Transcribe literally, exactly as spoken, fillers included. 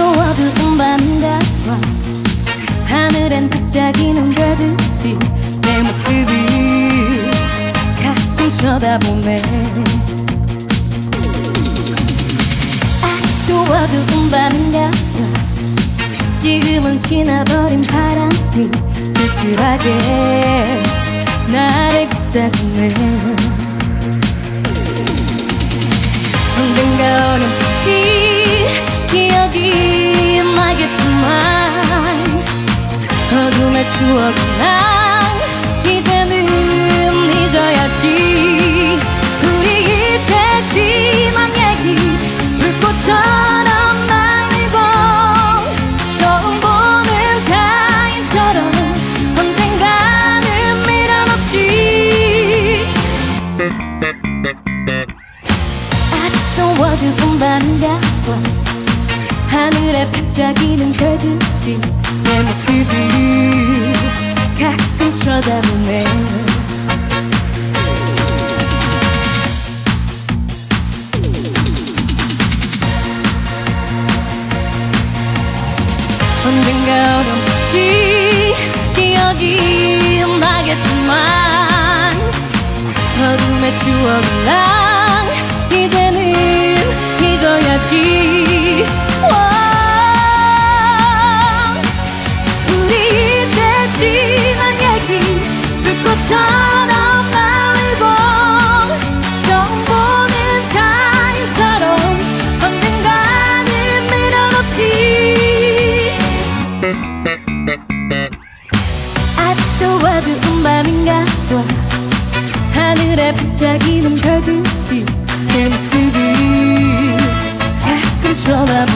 어두운 밤과 하늘엔 반짝이는 별들이 내 모습을 가끔 쳐다보네. 아직도 어두운 밤과 지금은 지나버린 바람이 쓸쓸하게 나를 감싸주네. 언젠가 어렴풋이 기억이 나겠지만 어둠의 추억은 난 이제는 잊어야지. 우리 이제 지난 얘기 불꽃처럼 날리고 처음 보는 타인처럼 언젠가는 미련 없이. 아직도 어두운 밤과 하늘에 반짝이는 별들이 내 모습을 가끔 쳐다보네. 언젠가 어렴풋이 기억이 나겠지만 어둠의 추억은 난 이제는 잊어야지. 우리 이제 지난 얘기 불꽃처럼 날리고 처음 보는 타인처럼 언젠가는 미련 없이. 아직도 어두운 밤인가 봐 하늘에 반짝이는 별들이 내 모습을 가끔 쳐다보네.